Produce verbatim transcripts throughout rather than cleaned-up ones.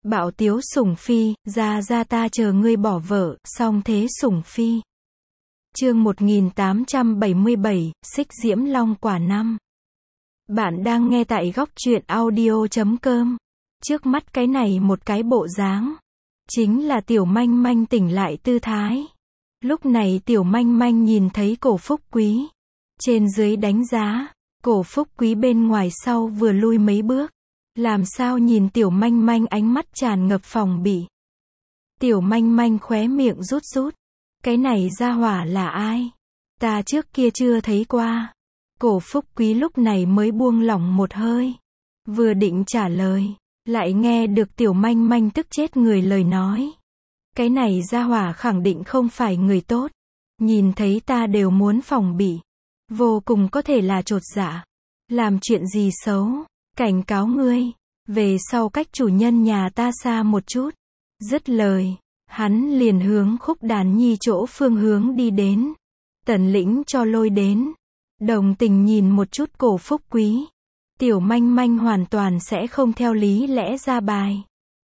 Bạo tiếu sủng phi, ra ra ta chờ ngươi bỏ vợ, song thế sủng phi. Chương một nghìn tám trăm bảy mươi bảy, Xích Diễm Long Quả năm. Bạn đang nghe tại góc truyện audio chấm com. Trước mắt cái này một cái bộ dáng, chính là Tiểu Manh Manh tỉnh lại tư thái. Lúc này Tiểu Manh Manh nhìn thấy Cổ Phúc Quý, trên dưới đánh giá, Cổ Phúc Quý bên ngoài sau vừa lui mấy bước, làm sao nhìn Tiểu Manh Manh ánh mắt tràn ngập phòng bị. Tiểu Manh Manh khóe miệng rút rút, cái này gia hỏa là ai? Ta trước kia chưa thấy qua. Cổ Phúc Quý lúc này mới buông lỏng một hơi, vừa định trả lời, lại nghe được Tiểu Manh Manh tức chết người lời nói. Cái này gia hỏa khẳng định không phải người tốt, nhìn thấy ta đều muốn phòng bị, vô cùng có thể là chột dạ, làm chuyện gì xấu, cảnh cáo ngươi, về sau cách chủ nhân nhà ta xa một chút. Dứt lời, hắn liền hướng Khúc Đàn Nhi chỗ phương hướng đi đến. Tần Lĩnh cho lôi đến, đồng tình nhìn một chút Cổ Phúc Quý. Tiểu Manh Manh hoàn toàn sẽ không theo lý lẽ ra bài.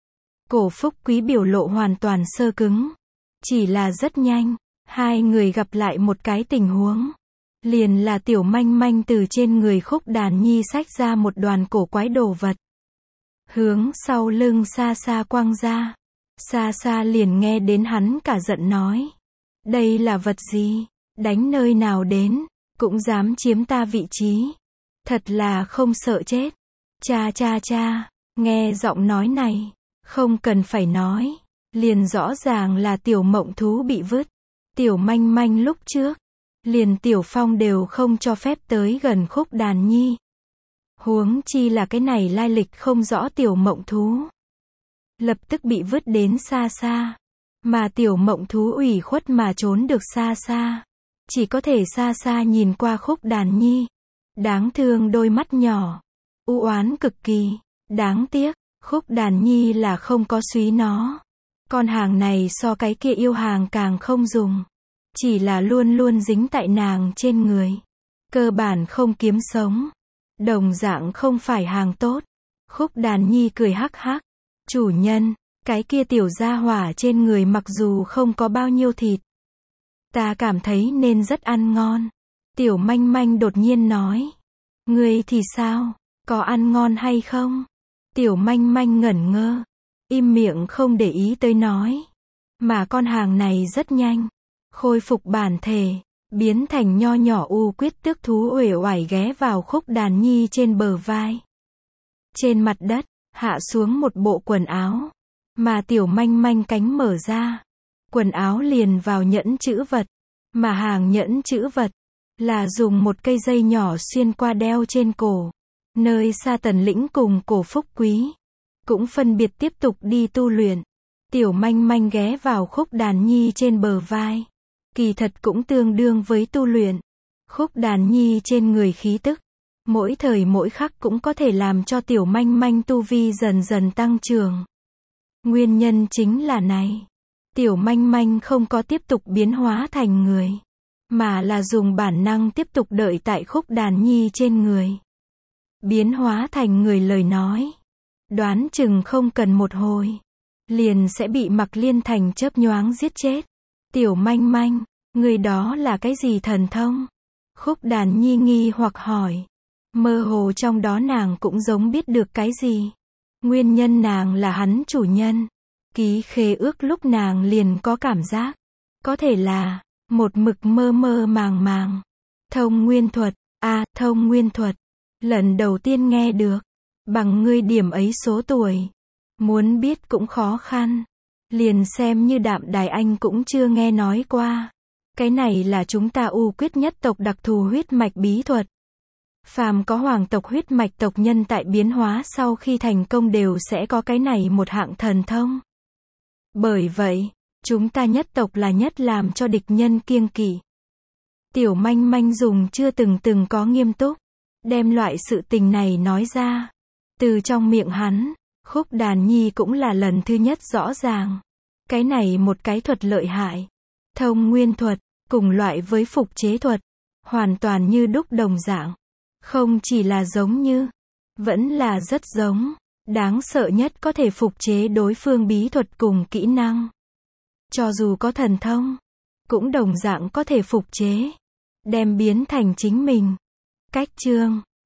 Cổ Phúc Quý biểu lộ hoàn toàn sơ cứng. Chỉ là rất nhanh, hai người gặp lại một cái tình huống. Liền là Tiểu Manh Manh từ trên người Khúc Đàn Nhi xách ra một đoàn cổ quái đồ vật, hướng sau lưng xa xa quăng ra. Xa xa liền nghe đến hắn cả giận nói, đây là vật gì, đánh nơi nào đến, cũng dám chiếm ta vị trí, thật là không sợ chết. Cha cha cha, nghe giọng nói này, không cần phải nói, liền rõ ràng là Tiểu Mộng Thú bị vứt. Tiểu Manh Manh lúc trước, liền Tiểu Phong đều không cho phép tới gần Khúc Đàn Nhi, huống chi là cái này lai lịch không rõ Tiểu Mộng Thú. Lập tức bị vứt đến xa xa, mà Tiểu Mộng Thú ủy khuất mà trốn được xa xa, chỉ có thể xa xa nhìn qua Khúc Đàn Nhi. Đáng thương đôi mắt nhỏ, u oán cực kỳ. Đáng tiếc, Khúc Đàn Nhi là không có suý nó. Con hàng này so cái kia yêu hàng càng không dùng, chỉ là luôn luôn dính tại nàng trên người, cơ bản không kiếm sống, đồng dạng không phải hàng tốt. Khúc Đàn Nhi cười hắc hắc, chủ nhân, cái kia tiểu gia hỏa trên người mặc dù không có bao nhiêu thịt, ta cảm thấy nên rất ăn ngon. Tiểu Manh Manh đột nhiên nói, ngươi thì sao, có ăn ngon hay không? Tiểu Manh Manh ngẩn ngơ, im miệng không để ý tới nói, mà con hàng này rất nhanh khôi phục bản thể, biến thành nho nhỏ u quyết tước thú uể oải ghé vào Khúc Đàn Nhi trên bờ vai. Trên mặt đất, hạ xuống một bộ quần áo, mà Tiểu Manh Manh cánh mở ra, quần áo liền vào nhẫn chữ vật, mà hàng nhẫn chữ vật là dùng một cây dây nhỏ xuyên qua đeo trên cổ. Nơi xa Tần Lĩnh cùng Cổ Phúc Quý cũng phân biệt tiếp tục đi tu luyện. Tiểu Manh Manh ghé vào Khúc Đàn Nhi trên bờ vai, kỳ thật cũng tương đương với tu luyện. Khúc Đàn Nhi trên người khí tức, mỗi thời mỗi khắc cũng có thể làm cho Tiểu Manh Manh tu vi dần dần tăng trưởng. Nguyên nhân chính là này, Tiểu Manh Manh không có tiếp tục biến hóa thành người, mà là dùng bản năng tiếp tục đợi tại Khúc Đàn Nhi trên người. Biến hóa thành người lời nói, đoán chừng không cần một hồi, liền sẽ bị Mặc Liên Thành chớp nhoáng giết chết. Tiểu Manh Manh, người đó là cái gì thần thông? Khúc Đàn Nhi nghi hoặc hỏi. Mơ hồ trong đó nàng cũng giống biết được cái gì. Nguyên nhân nàng là hắn chủ nhân, ký khế ước lúc nàng liền có cảm giác, có thể là một mực mơ mơ màng màng. Thông nguyên thuật, a à, thông nguyên thuật, lần đầu tiên nghe được, bằng ngươi điểm ấy số tuổi, muốn biết cũng khó khăn, liền xem như Đạm Đài Anh cũng chưa nghe nói qua. Cái này là chúng ta U Quyết nhất tộc đặc thù huyết mạch bí thuật. Phàm có hoàng tộc huyết mạch tộc nhân tại biến hóa sau khi thành công đều sẽ có cái này một hạng thần thông. Bởi vậy, chúng ta nhất tộc là nhất làm cho địch nhân kiêng kỵ. Tiểu Manh Manh dùng chưa từng từng có nghiêm túc, đem loại sự tình này nói ra. Từ trong miệng hắn, Khúc Đàn Nhi cũng là lần thứ nhất rõ ràng. Cái này một cái thuật lợi hại. Thông nguyên thuật, cùng loại với phục chế thuật, hoàn toàn như đúc đồng dạng. Không chỉ là giống như, vẫn là rất giống. Đáng sợ nhất có thể phục chế đối phương bí thuật cùng kỹ năng. Cho dù có thần thông, cũng đồng dạng có thể phục chế, đem biến thành chính mình. Cách chương